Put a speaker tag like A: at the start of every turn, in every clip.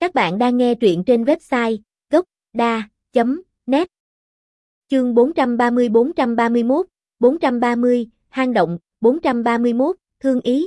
A: Các bạn đang nghe truyện trên website gocda.net. Chương 430-431, 430, hang động, 431, thương ý.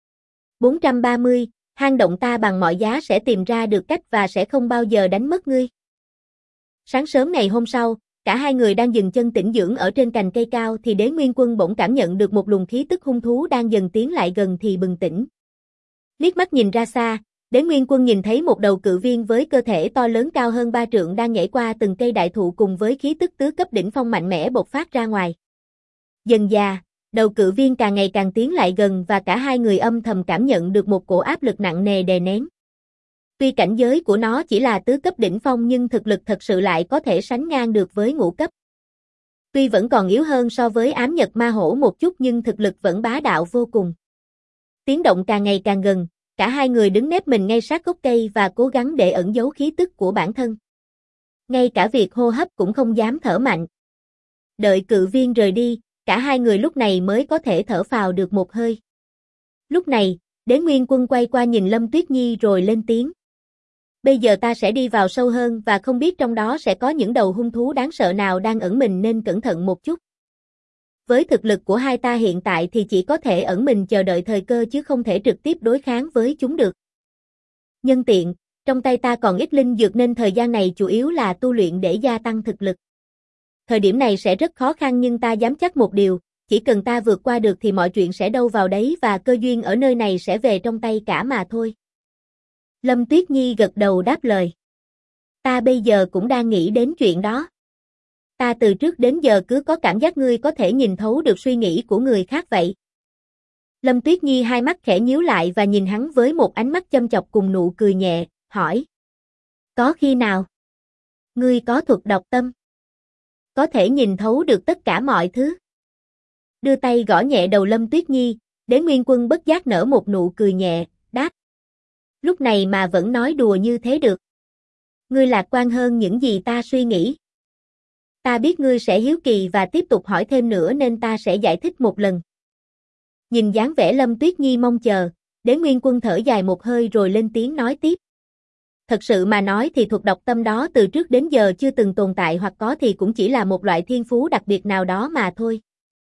A: 430, hang động ta bằng mọi giá sẽ tìm ra được cách và sẽ không bao giờ đánh mất ngươi. Sáng sớm ngày hôm sau, cả hai người đang dừng chân tĩnh dưỡng ở trên cành cây cao thì Đế Nguyên Quân bỗng cảm nhận được một luồng khí tức hung thú đang dần tiến lại gần thì bừng tỉnh. Liếc mắt nhìn ra xa, Đế Nguyên Quân nhìn thấy một đầu cự viên với cơ thể to lớn cao hơn 3 trượng đang nhảy qua từng cây đại thụ cùng với khí tức tứ cấp đỉnh phong mạnh mẽ bộc phát ra ngoài. Dần dà, đầu cự viên càng ngày càng tiến lại gần và cả hai người âm thầm cảm nhận được một cổ áp lực nặng nề đè nén. Tuy cảnh giới của nó chỉ là tứ cấp đỉnh phong nhưng thực lực thật sự lại có thể sánh ngang được với ngũ cấp. Tuy vẫn còn yếu hơn so với ám nhật ma hổ một chút nhưng thực lực vẫn bá đạo vô cùng. Tiếng động càng ngày càng gần, cả hai người đứng nép mình ngay sát gốc cây và cố gắng để ẩn giấu khí tức của bản thân. Ngay cả việc hô hấp cũng không dám thở mạnh. Đợi cự viên rời đi, cả hai người lúc này mới có thể thở phào được một hơi. Lúc này, Đế Nguyên Quân quay qua nhìn Lâm Tuyết Nhi rồi lên tiếng. Bây giờ ta sẽ đi vào sâu hơn và không biết trong đó sẽ có những đầu hung thú đáng sợ nào đang ẩn mình nên cẩn thận một chút. Với thực lực của hai ta hiện tại thì chỉ có thể ẩn mình chờ đợi thời cơ chứ không thể trực tiếp đối kháng với chúng được. Nhân tiện, trong tay ta còn ít linh dược nên thời gian này chủ yếu là tu luyện để gia tăng thực lực. Thời điểm này sẽ rất khó khăn nhưng ta dám chắc một điều, chỉ cần ta vượt qua được thì mọi chuyện sẽ đâu vào đấy và cơ duyên ở nơi này sẽ về trong tay cả mà thôi. Lâm Tuyết Nhi gật đầu đáp lời. Ta bây giờ cũng đang nghĩ đến chuyện đó. Ta từ trước đến giờ cứ có cảm giác ngươi có thể nhìn thấu được suy nghĩ của người khác vậy. Lâm Tuyết Nhi hai mắt khẽ nhíu lại và nhìn hắn với một ánh mắt châm chọc cùng nụ cười nhẹ, hỏi. Có khi nào? Ngươi có thuật đọc tâm? Có thể nhìn thấu được tất cả mọi thứ? Đưa tay gõ nhẹ đầu Lâm Tuyết Nhi, Đế Nguyên Quân bất giác nở một nụ cười nhẹ, đáp. Lúc này mà vẫn nói đùa như thế được. Ngươi lạc quan hơn những gì ta suy nghĩ. Ta biết ngươi sẽ hiếu kỳ và tiếp tục hỏi thêm nữa nên ta sẽ giải thích một lần. Nhìn dáng vẻ Lâm Tuyết Nhi mong chờ, Đế Nguyên Quân thở dài một hơi rồi lên tiếng nói tiếp. Thật sự mà nói thì thuật đọc tâm đó từ trước đến giờ chưa từng tồn tại hoặc có thì cũng chỉ là một loại thiên phú đặc biệt nào đó mà thôi.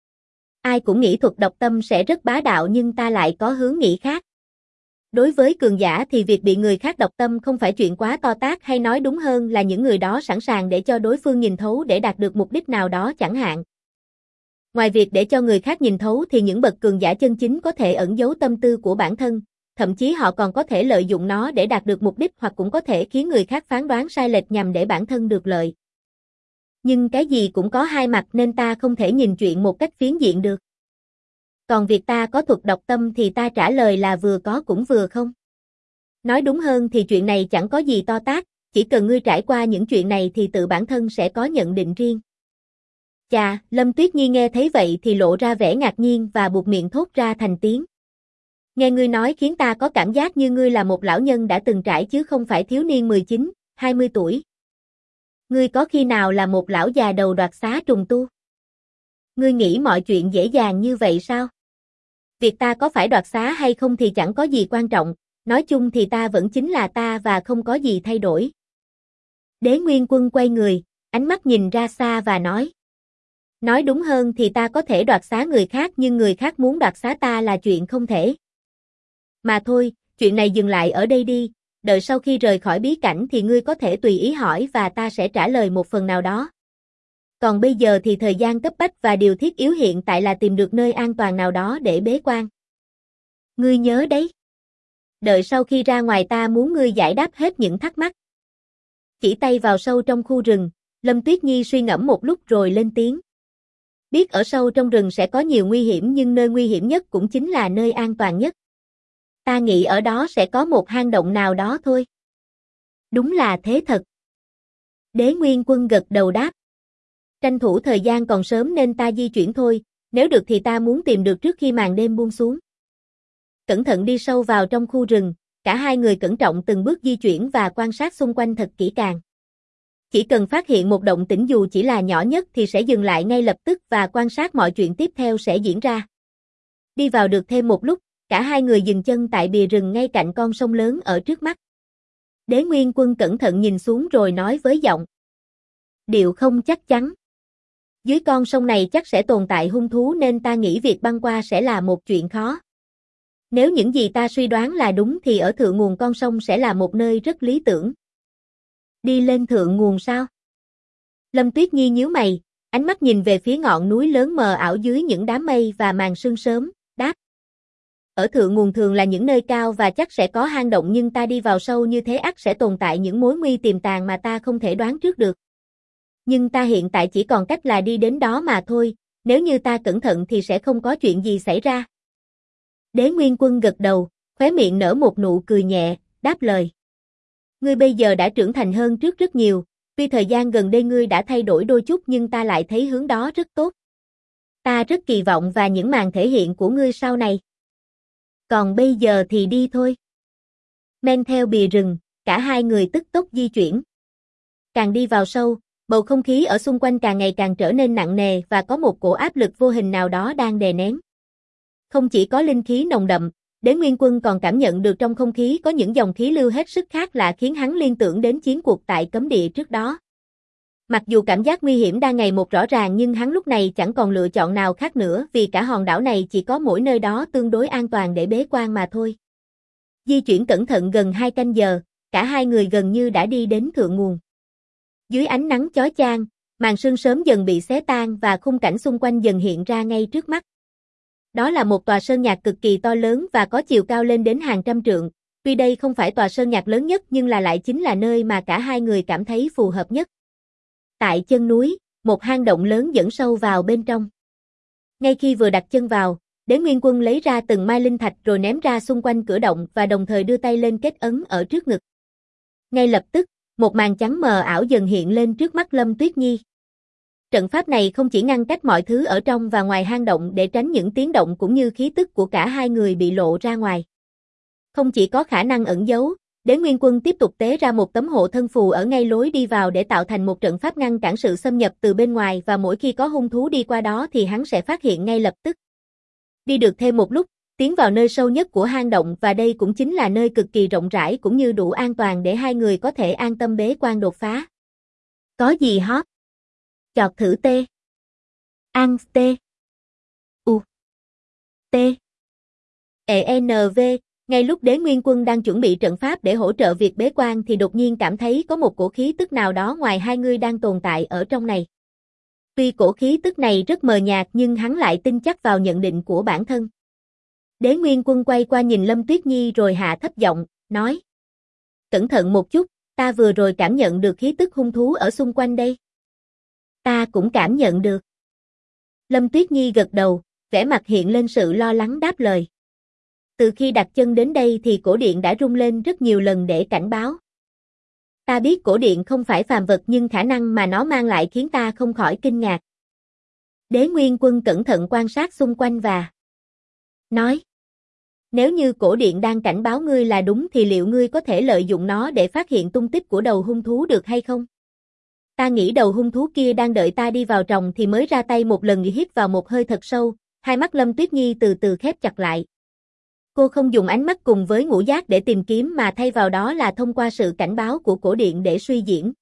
A: Ai cũng nghĩ thuật đọc tâm sẽ rất bá đạo nhưng ta lại có hướng nghĩ khác. Đối với cường giả thì việc bị người khác đọc tâm không phải chuyện quá to tát hay nói đúng hơn là những người đó sẵn sàng để cho đối phương nhìn thấu để đạt được mục đích nào đó chẳng hạn. Ngoài việc để cho người khác nhìn thấu thì những bậc cường giả chân chính có thể ẩn giấu tâm tư của bản thân, thậm chí họ còn có thể lợi dụng nó để đạt được mục đích hoặc cũng có thể khiến người khác phán đoán sai lệch nhằm để bản thân được lợi. Nhưng cái gì cũng có hai mặt nên ta không thể nhìn chuyện một cách phiến diện được. Còn việc ta có thuật đọc tâm thì ta trả lời là vừa có cũng vừa không. Nói đúng hơn thì chuyện này chẳng có gì to tát, chỉ cần ngươi trải qua những chuyện này thì tự bản thân sẽ có nhận định riêng. Chà, Lâm Tuyết Nhi nghe thấy vậy thì lộ ra vẻ ngạc nhiên và buột miệng thốt ra thành tiếng. Nghe ngươi nói khiến ta có cảm giác như ngươi là một lão nhân đã từng trải chứ không phải thiếu niên 19, 20 tuổi. Ngươi có khi nào là một lão già đầu đoạt xá trùng tu? Ngươi nghĩ mọi chuyện dễ dàng như vậy sao? Việc ta có phải đoạt xá hay không thì chẳng có gì quan trọng, nói chung thì ta vẫn chính là ta và không có gì thay đổi. Đế Nguyên Quân quay người, ánh mắt nhìn ra xa và nói. Nói đúng hơn thì ta có thể đoạt xá người khác nhưng người khác muốn đoạt xá ta là chuyện không thể. Mà thôi, chuyện này dừng lại ở đây đi, đợi sau khi rời khỏi bí cảnh thì ngươi có thể tùy ý hỏi và ta sẽ trả lời một phần nào đó. Còn bây giờ thì thời gian cấp bách và điều thiết yếu hiện tại là tìm được nơi an toàn nào đó để bế quan. Ngươi nhớ đấy. Đợi sau khi ra ngoài ta muốn ngươi giải đáp hết những thắc mắc. Chỉ tay vào sâu trong khu rừng, Lâm Tuyết Nhi suy ngẫm một lúc rồi lên tiếng. Biết ở sâu trong rừng sẽ có nhiều nguy hiểm nhưng nơi nguy hiểm nhất cũng chính là nơi an toàn nhất. Ta nghĩ ở đó sẽ có một hang động nào đó thôi. Đúng là thế thật. Đế Nguyên Quân gật đầu đáp. Tranh thủ thời gian còn sớm nên ta di chuyển thôi, nếu được thì ta muốn tìm được trước khi màn đêm buông xuống. Cẩn thận đi sâu vào trong khu rừng, cả hai người cẩn trọng từng bước di chuyển và quan sát xung quanh thật kỹ càng. Chỉ cần phát hiện một động tĩnh dù chỉ là nhỏ nhất thì sẽ dừng lại ngay lập tức và quan sát mọi chuyện tiếp theo sẽ diễn ra. Đi vào được thêm một lúc, cả hai người dừng chân tại bìa rừng ngay cạnh con sông lớn ở trước mắt. Đế Nguyên Quân cẩn thận nhìn xuống rồi nói với giọng điệu không chắc chắn. Dưới con sông này chắc sẽ tồn tại hung thú nên ta nghĩ việc băng qua sẽ là một chuyện khó. Nếu những gì ta suy đoán là đúng thì ở thượng nguồn con sông sẽ là một nơi rất lý tưởng. Đi lên thượng nguồn sao? Lâm Tuyết Nhi nhíu mày, ánh mắt nhìn về phía ngọn núi lớn mờ ảo dưới những đám mây và màn sương sớm, đáp. Ở thượng nguồn thường là những nơi cao và chắc sẽ có hang động nhưng ta đi vào sâu như thế ắt sẽ tồn tại những mối nguy tiềm tàng mà ta không thể đoán trước được. Nhưng ta hiện tại chỉ còn cách là đi đến đó mà thôi, nếu như ta cẩn thận thì sẽ không có chuyện gì xảy ra. Đế Nguyên Quân gật đầu, khóe miệng nở một nụ cười nhẹ, đáp lời. Ngươi bây giờ đã trưởng thành hơn trước rất nhiều, tuy thời gian gần đây ngươi đã thay đổi đôi chút nhưng ta lại thấy hướng đó rất tốt. Ta rất kỳ vọng vào những màn thể hiện của ngươi sau này. Còn bây giờ thì đi thôi. Men theo bìa rừng, cả hai người tức tốc di chuyển. Càng đi vào sâu, bầu không khí ở xung quanh càng ngày càng trở nên nặng nề và có một cổ áp lực vô hình nào đó đang đè nén. Không chỉ có linh khí nồng đậm, Đế Nguyên Quân còn cảm nhận được trong không khí có những dòng khí lưu hết sức khác lạ khiến hắn liên tưởng đến chiến cuộc tại cấm địa trước đó. Mặc dù cảm giác nguy hiểm đang ngày một rõ ràng nhưng hắn lúc này chẳng còn lựa chọn nào khác nữa vì cả hòn đảo này chỉ có mỗi nơi đó tương đối an toàn để bế quan mà thôi. Di chuyển cẩn thận gần 2 canh giờ, cả hai người gần như đã đi đến thượng nguồn. Dưới ánh nắng chói chang, màn sương sớm dần bị xé tan và khung cảnh xung quanh dần hiện ra ngay trước mắt. Đó là một tòa sơn nhạc cực kỳ to lớn và có chiều cao lên đến hàng trăm trượng. Tuy đây không phải tòa sơn nhạc lớn nhất nhưng lại chính là nơi mà cả hai người cảm thấy phù hợp nhất. Tại chân núi, một hang động lớn dẫn sâu vào bên trong. Ngay khi vừa đặt chân vào, Đế Nguyên Quân lấy ra từng mai linh thạch rồi ném ra xung quanh cửa động và đồng thời đưa tay lên kết ấn ở trước ngực. Ngay lập tức, một màn trắng mờ ảo dần hiện lên trước mắt Lâm Tuyết Nhi. Trận pháp này không chỉ ngăn cách mọi thứ ở trong và ngoài hang động để tránh những tiếng động cũng như khí tức của cả hai người bị lộ ra ngoài. Không chỉ có khả năng ẩn giấu, Đế Nguyên Quân tiếp tục tế ra một tấm hộ thân phù ở ngay lối đi vào để tạo thành một trận pháp ngăn cản sự xâm nhập từ bên ngoài và mỗi khi có hung thú đi qua đó thì hắn sẽ phát hiện ngay lập tức. Đi được thêm một lúc, tiến vào nơi sâu nhất của hang động và đây cũng chính là nơi cực kỳ rộng rãi cũng như đủ an toàn để hai người có thể an tâm bế quan đột phá. Có gì hot? Chọt thử T. Ăn T. U. T. ENV. Ngay lúc Đế Nguyên Quân đang chuẩn bị trận pháp để hỗ trợ việc bế quan thì đột nhiên cảm thấy có một cổ khí tức nào đó ngoài hai người đang tồn tại ở trong này. Tuy cổ khí tức này rất mờ nhạt nhưng hắn lại tin chắc vào nhận định của bản thân. Đế Nguyên Quân quay qua nhìn Lâm Tuyết Nhi rồi hạ thấp giọng, nói. Cẩn thận một chút, ta vừa rồi cảm nhận được khí tức hung thú ở xung quanh đây. Ta cũng cảm nhận được. Lâm Tuyết Nhi gật đầu, vẻ mặt hiện lên sự lo lắng đáp lời. Từ khi đặt chân đến đây thì cổ điện đã rung lên rất nhiều lần để cảnh báo. Ta biết cổ điện không phải phàm vật nhưng khả năng mà nó mang lại khiến ta không khỏi kinh ngạc. Đế Nguyên Quân cẩn thận quan sát xung quanh và nói. Nếu như cổ điện đang cảnh báo ngươi là đúng thì liệu ngươi có thể lợi dụng nó để phát hiện tung tích của đầu hung thú được hay không? Ta nghĩ đầu hung thú kia đang đợi ta đi vào tròng thì mới ra tay một lần. Hít vào một hơi thật sâu, hai mắt Lâm Tuyết Nhi từ từ khép chặt lại. Cô không dùng ánh mắt cùng với ngũ giác để tìm kiếm mà thay vào đó là thông qua sự cảnh báo của cổ điện để suy diễn.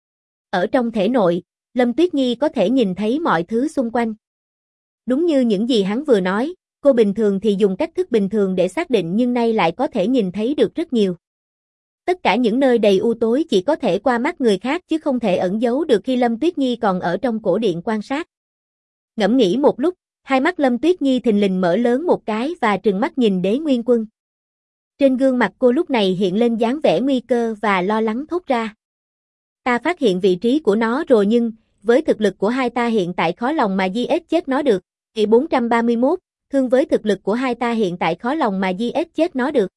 A: Ở trong thể nội, Lâm Tuyết Nhi có thể nhìn thấy mọi thứ xung quanh. Đúng như những gì hắn vừa nói, cô bình thường thì dùng cách thức bình thường để xác định nhưng nay lại có thể nhìn thấy được rất nhiều. Tất cả những nơi đầy u tối chỉ có thể qua mắt người khác chứ không thể ẩn giấu được khi Lâm Tuyết Nhi còn ở trong cổ điện quan sát. Ngẫm nghĩ một lúc, hai mắt Lâm Tuyết Nhi thình lình mở lớn một cái và trừng mắt nhìn Đế Nguyên Quân. Trên gương mặt cô lúc này hiện lên dáng vẻ nguy cơ và lo lắng thốt ra. Ta phát hiện vị trí của nó rồi nhưng, với thực lực của hai ta hiện tại khó lòng mà giết chết nó được. Kỷ 431, thương với thực lực của hai ta hiện tại khó lòng mà giết chết nó được.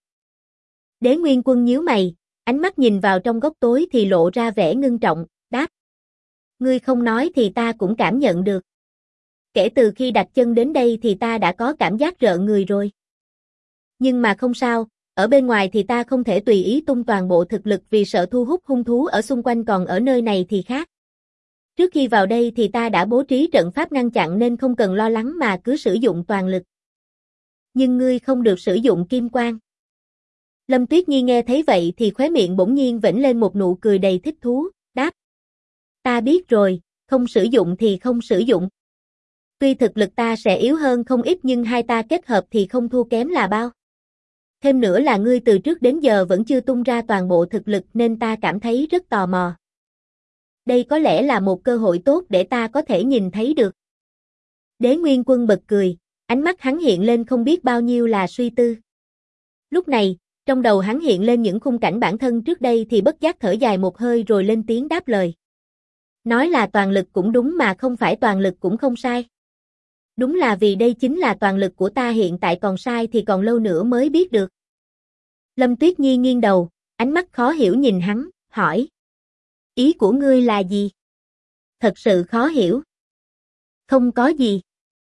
A: Đế Nguyên Quân nhíu mày, ánh mắt nhìn vào trong góc tối thì lộ ra vẻ ngưng trọng, đáp. Ngươi không nói thì ta cũng cảm nhận được. Kể từ khi đặt chân đến đây thì ta đã có cảm giác rợn người rồi. Nhưng mà không sao, ở bên ngoài thì ta không thể tùy ý tung toàn bộ thực lực vì sợ thu hút hung thú ở xung quanh còn ở nơi này thì khác. Trước khi vào đây thì ta đã bố trí trận pháp ngăn chặn nên không cần lo lắng mà cứ sử dụng toàn lực. Nhưng ngươi không được sử dụng kim quang. Lâm Tuyết Nhi nghe thấy vậy thì khóe miệng bỗng nhiên vểnh lên một nụ cười đầy thích thú, đáp. Ta biết rồi, không sử dụng thì không sử dụng. Tuy thực lực ta sẽ yếu hơn không ít nhưng hai ta kết hợp thì không thua kém là bao. Thêm nữa là ngươi từ trước đến giờ vẫn chưa tung ra toàn bộ thực lực nên ta cảm thấy rất tò mò. Đây có lẽ là một cơ hội tốt để ta có thể nhìn thấy được. Đế Nguyên Quân bật cười, ánh mắt hắn hiện lên không biết bao nhiêu là suy tư. Lúc này, trong đầu hắn hiện lên những khung cảnh bản thân trước đây thì bất giác thở dài một hơi rồi lên tiếng đáp lời. Nói là toàn lực cũng đúng mà không phải toàn lực cũng không sai. Đúng là vì đây chính là toàn lực của ta hiện tại, còn sai thì còn lâu nữa mới biết được. Lâm Tuyết Nhi nghiêng đầu, ánh mắt khó hiểu nhìn hắn, hỏi. Ý của ngươi là gì? Thật sự khó hiểu. Không có gì.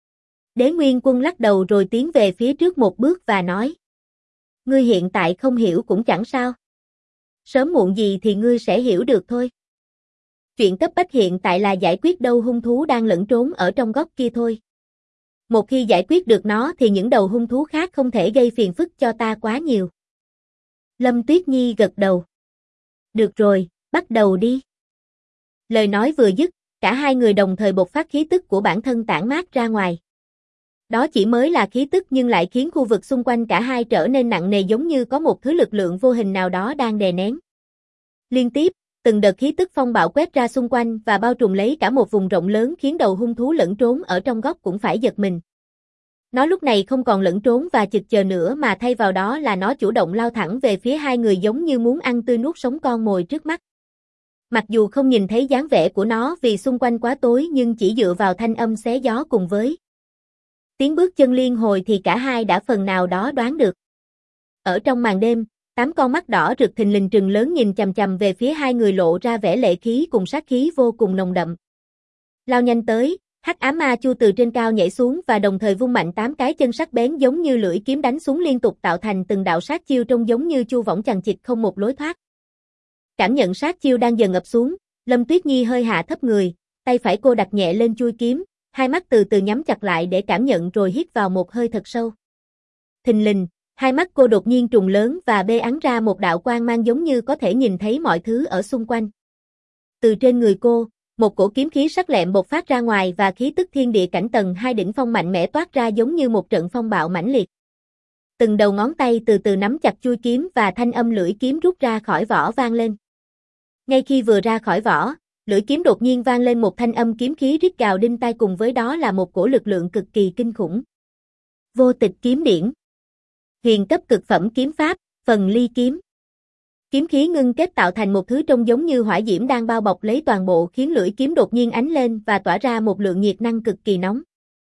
A: Đế Nguyên Quân lắc đầu rồi tiến về phía trước một bước và nói. Ngươi hiện tại không hiểu cũng chẳng sao. Sớm muộn gì thì ngươi sẽ hiểu được thôi. Chuyện cấp bách hiện tại là giải quyết đầu hung thú đang lẫn trốn ở trong góc kia thôi. Một khi giải quyết được nó thì những đầu hung thú khác không thể gây phiền phức cho ta quá nhiều. Lâm Tuyết Nhi gật đầu. Được rồi, bắt đầu đi. Lời nói vừa dứt, cả hai người đồng thời bộc phát khí tức của bản thân tản mát ra ngoài. Đó chỉ mới là khí tức nhưng lại khiến khu vực xung quanh cả hai trở nên nặng nề, giống như có một thứ lực lượng vô hình nào đó đang đè nén. Liên tiếp, từng đợt khí tức phong bạo quét ra xung quanh và bao trùm lấy cả một vùng rộng lớn, khiến đầu hung thú lẫn trốn ở trong góc cũng phải giật mình. Nó lúc này không còn lẫn trốn và chực chờ nữa mà thay vào đó là nó chủ động lao thẳng về phía hai người, giống như muốn ăn tươi nuốt sống con mồi trước mắt. Mặc dù không nhìn thấy dáng vẻ của nó vì xung quanh quá tối, nhưng chỉ dựa vào thanh âm xé gió cùng với tiếng bước chân liên hồi thì cả hai đã phần nào đó đoán được. Ở trong màn đêm, 8 con mắt đỏ rực thình lình trừng lớn nhìn chằm chằm về phía hai người, lộ ra vẻ lệ khí cùng sát khí vô cùng nồng đậm. Lao nhanh tới, Hắc Ám Ma Chu từ trên cao nhảy xuống và đồng thời vung mạnh 8 cái chân sắc bén giống như lưỡi kiếm đánh xuống liên tục, tạo thành từng đạo sát chiêu trông giống như chu võng chằng chịt không một lối thoát. Cảm nhận sát chiêu đang dần ập xuống, Lâm Tuyết Nhi hơi hạ thấp người, tay phải cô đặt nhẹ lên chuôi kiếm, hai mắt từ từ nhắm chặt lại để cảm nhận rồi hít vào một hơi thật sâu. Thình lình, hai mắt cô đột nhiên trùng lớn và bê ắn ra một đạo quang mang giống như có thể nhìn thấy mọi thứ ở xung quanh. Từ trên người cô, một cổ kiếm khí sắc lẹm bộc phát ra ngoài và khí tức thiên địa cảnh tầng 2 đỉnh phong mạnh mẽ toát ra giống như một trận phong bạo mãnh liệt. Từng đầu ngón tay từ từ nắm chặt chuôi kiếm và thanh âm lưỡi kiếm rút ra khỏi vỏ vang lên. Ngay khi vừa ra khỏi vỏ, lưỡi kiếm đột nhiên vang lên một thanh âm kiếm khí rít gào đinh tai, cùng với đó là một cổ lực lượng cực kỳ kinh khủng. Vô Tịch Kiếm Điển. Huyền cấp cực phẩm kiếm pháp, phần ly kiếm. Kiếm khí ngưng kết tạo thành một thứ trông giống như hỏa diễm đang bao bọc lấy toàn bộ, khiến lưỡi kiếm đột nhiên ánh lên và tỏa ra một lượng nhiệt năng cực kỳ nóng.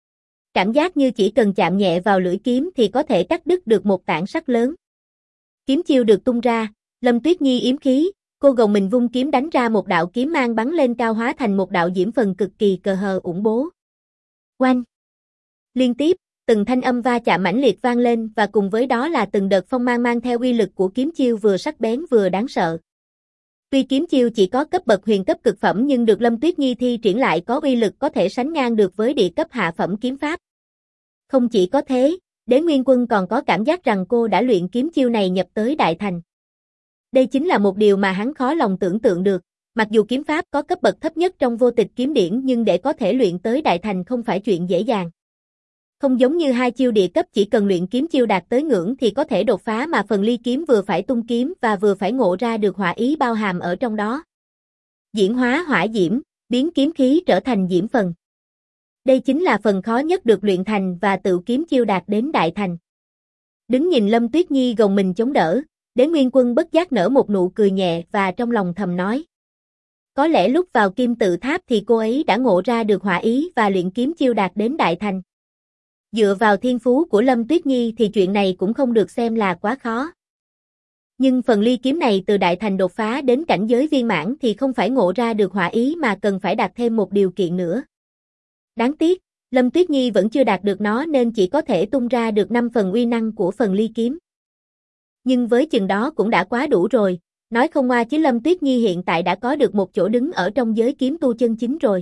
A: Cảm giác như chỉ cần chạm nhẹ vào lưỡi kiếm thì có thể cắt đứt được một tảng sắt lớn. Kiếm chiêu được tung ra, Lâm Tuyết Nhi yếm khí, cô gồng mình vung kiếm đánh ra một đạo kiếm mang bắn lên cao, hóa thành một đạo diễm phần cực kỳ cờ hờ ủng bố. Oanh! Liên tiếp, từng thanh âm va chạm mãnh liệt vang lên và cùng với đó là từng đợt phong mang mang theo uy lực của kiếm chiêu vừa sắc bén vừa đáng sợ. Tuy kiếm chiêu chỉ có cấp bậc huyền cấp cực phẩm nhưng được Lâm Tuyết Nhi thi triển lại có uy lực có thể sánh ngang được với địa cấp hạ phẩm kiếm pháp. Không chỉ có thế, Đế Nguyên Quân còn có cảm giác rằng cô đã luyện kiếm chiêu này nhập tới đại thành. Đây chính là một điều mà hắn khó lòng tưởng tượng được, mặc dù kiếm pháp có cấp bậc thấp nhất trong Vô Tịch Kiếm Điển nhưng để có thể luyện tới đại thành không phải chuyện dễ dàng. Không giống như hai chiêu địa cấp chỉ cần luyện kiếm chiêu đạt tới ngưỡng thì có thể đột phá, mà phần ly kiếm vừa phải tung kiếm và vừa phải ngộ ra được hỏa ý bao hàm ở trong đó. Diễn hóa hỏa diễm, biến kiếm khí trở thành diễm phần. Đây chính là phần khó nhất được luyện thành và tự kiếm chiêu đạt đến đại thành. Đứng nhìn Lâm Tuyết Nhi gồng mình chống đỡ, Đế Nguyên Quân bất giác nở một nụ cười nhẹ và trong lòng thầm nói. Có lẽ lúc vào Kim Tự Tháp thì cô ấy đã ngộ ra được hỏa ý và luyện kiếm chiêu đạt đến đại thành. Dựa vào thiên phú của Lâm Tuyết Nhi thì chuyện này cũng không được xem là quá khó. Nhưng phần ly kiếm này từ đại thành đột phá đến cảnh giới viên mãn thì không phải ngộ ra được hỏa ý mà cần phải đạt thêm một điều kiện nữa. Đáng tiếc, Lâm Tuyết Nhi vẫn chưa đạt được nó nên chỉ có thể tung ra được 5 phần uy năng của phần ly kiếm. Nhưng với chừng đó cũng đã quá đủ rồi, nói không ngoa chứ Lâm Tuyết Nhi hiện tại đã có được một chỗ đứng ở trong giới kiếm tu chân chính rồi.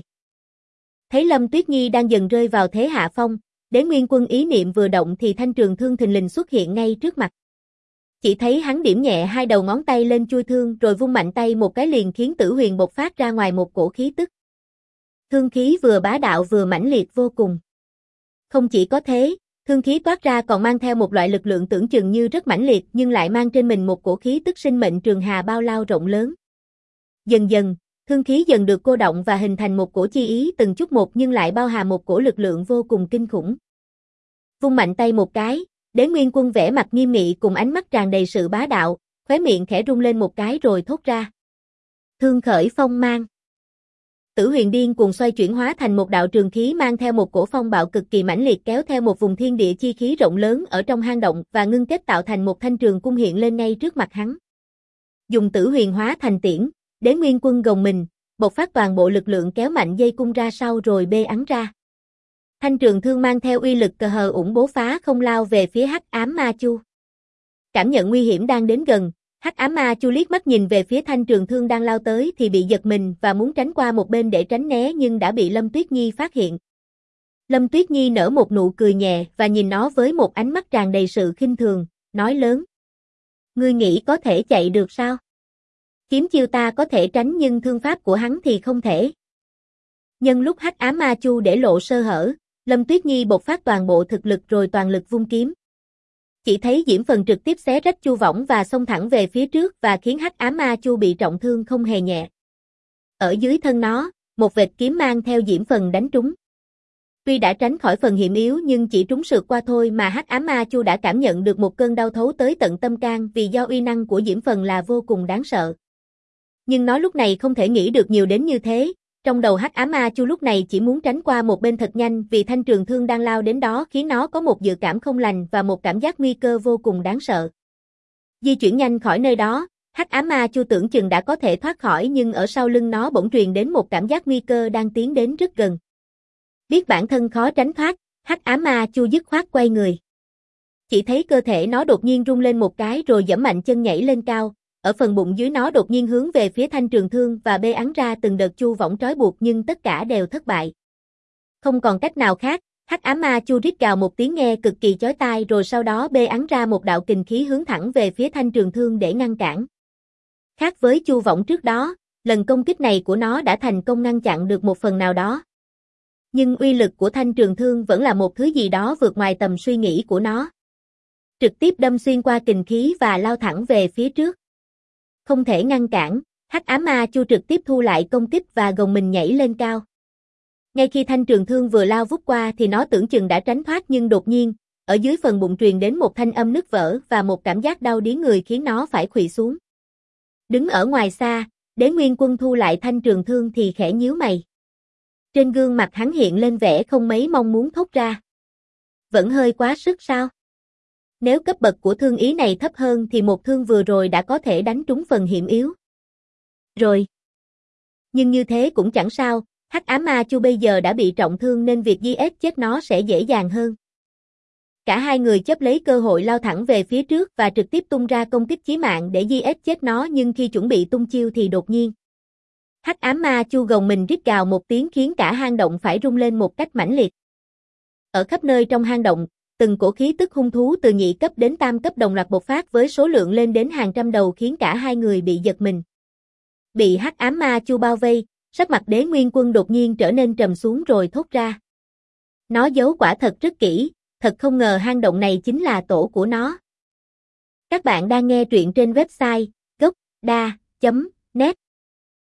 A: Thấy Lâm Tuyết Nhi đang dần rơi vào thế hạ phong, Đế Nguyên Quân ý niệm vừa động thì thanh trường thương thình lình xuất hiện ngay trước mặt. Chỉ thấy hắn điểm nhẹ hai đầu ngón tay lên chuôi thương rồi vung mạnh tay một cái liền khiến Tử Huyền bộc phát ra ngoài một cổ khí tức. Thương khí vừa bá đạo vừa mãnh liệt vô cùng. Không chỉ có thế, thương khí toát ra còn mang theo một loại lực lượng tưởng chừng như rất mãnh liệt nhưng lại mang trên mình một cổ khí tức sinh mệnh trường hà bao lao rộng lớn. Dần dần, thương khí dần được cô động và hình thành một cổ chi ý từng chút một nhưng lại bao hàm một cổ lực lượng vô cùng kinh khủng. Vung mạnh tay một cái, Đế Nguyên Quân vẻ mặt nghiêm nghị cùng ánh mắt tràn đầy sự bá đạo, khóe miệng khẽ rung lên một cái rồi thốt ra. Thương khởi phong mang. Tử Huyền điên cuồng xoay chuyển hóa thành một đạo trường khí mang theo một cổ phong bạo cực kỳ mãnh liệt kéo theo một vùng thiên địa chi khí rộng lớn ở trong hang động và ngưng kết tạo thành một thanh trường cung hiện lên ngay trước mặt hắn. Dùng Tử Huyền hóa thành tiễn, Đế Nguyên Quân gồng mình, bộc phát toàn bộ lực lượng kéo mạnh dây cung ra sau rồi bê ắn ra. Thanh trường thương mang theo uy lực cờ hờ ủng bố phá không lao về phía Hắc Ám Ma Chu. Cảm nhận nguy hiểm đang đến gần, Hắc Ám Ma Chu liếc mắt nhìn về phía thanh trường thương đang lao tới thì bị giật mình và muốn tránh qua một bên để tránh né nhưng đã bị Lâm Tuyết Nhi phát hiện. Lâm Tuyết Nhi nở một nụ cười nhẹ và nhìn nó với một ánh mắt tràn đầy sự khinh thường, nói lớn. Ngươi nghĩ có thể chạy được sao? Kiếm chiêu ta có thể tránh nhưng thương pháp của hắn thì không thể. Nhân lúc Hắc Ám Ma Chu để lộ sơ hở, Lâm Tuyết Nhi bộc phát toàn bộ thực lực rồi toàn lực vung kiếm. Chỉ thấy diễm phần trực tiếp xé rách chu võng và xông thẳng về phía trước và khiến Hắc Ám Ma Chu bị trọng thương không hề nhẹ. Ở dưới thân nó, một vệt kiếm mang theo diễm phần đánh trúng. Tuy đã tránh khỏi phần hiểm yếu nhưng chỉ trúng sượt qua thôi mà Hắc Ám Ma Chu đã cảm nhận được một cơn đau thấu tới tận tâm can vì do uy năng của diễm phần là vô cùng đáng sợ. Nhưng nó lúc này không thể nghĩ được nhiều đến như thế. Trong đầu Hắc Ám Ma Chu lúc này chỉ muốn tránh qua một bên thật nhanh vì thanh trường thương đang lao đến đó khiến nó có một dự cảm không lành và một cảm giác nguy cơ vô cùng đáng sợ. Di chuyển nhanh khỏi nơi đó, Hắc Ám Ma Chu tưởng chừng đã có thể thoát khỏi nhưng ở sau lưng nó bỗng truyền đến một cảm giác nguy cơ đang tiến đến rất gần. Biết bản thân khó tránh thoát, Hắc Ám Ma Chu dứt khoát quay người. Chỉ thấy cơ thể nó đột nhiên rung lên một cái rồi giẫm mạnh chân nhảy lên cao. Ở phần bụng dưới nó đột nhiên hướng về phía thanh trường thương và bê ắn ra từng đợt chu võng trói buộc nhưng tất cả đều thất bại. Không còn cách nào khác, Hắc Ám Ma Chu rít gào một tiếng nghe cực kỳ chói tai rồi sau đó bê ắn ra một đạo kình khí hướng thẳng về phía thanh trường thương để ngăn cản. Khác với chu võng trước đó, lần công kích này của nó đã thành công ngăn chặn được một phần nào đó. Nhưng uy lực của thanh trường thương vẫn là một thứ gì đó vượt ngoài tầm suy nghĩ của nó. Trực tiếp đâm xuyên qua kình khí và lao thẳng về phía trước. Không thể ngăn cản, Hắc Ám Ma Chu trực tiếp thu lại công kích và gồng mình nhảy lên cao. Ngay khi thanh trường thương vừa lao vút qua thì nó tưởng chừng đã tránh thoát nhưng đột nhiên, ở dưới phần bụng truyền đến một thanh âm nứt vỡ và một cảm giác đau điếng người khiến nó phải khuỵu xuống. Đứng ở ngoài xa, Đế Nguyên Quân thu lại thanh trường thương thì khẽ nhíu mày. Trên gương mặt hắn hiện lên vẻ không mấy mong muốn thốt ra. Vẫn hơi quá sức sao? Nếu cấp bậc của thương ý này thấp hơn thì một thương vừa rồi đã có thể đánh trúng phần hiểm yếu. Rồi. Nhưng như thế cũng chẳng sao, Hắc Ám Ma Chu bây giờ đã bị trọng thương nên việc giết chết nó sẽ dễ dàng hơn. Cả hai người chấp lấy cơ hội lao thẳng về phía trước và trực tiếp tung ra công kích chí mạng để giết chết nó nhưng khi chuẩn bị tung chiêu thì đột nhiên. Hắc Ám Ma Chu gồng mình rít gào một tiếng khiến cả hang động phải rung lên một cách mãnh liệt. Ở khắp nơi trong hang động, từng cổ khí tức hung thú từ nhị cấp đến tam cấp đồng loạt bộc phát với số lượng lên đến hàng trăm đầu khiến cả hai người bị giật mình. Bị Hắc Ám Ma Chu bao vây, sắc mặt Đế Nguyên Quân đột nhiên trở nên trầm xuống rồi thốt ra. Nó giấu quả thật rất kỹ, thật không ngờ hang động này chính là tổ của nó. Các bạn đang nghe truyện trên website gocda.net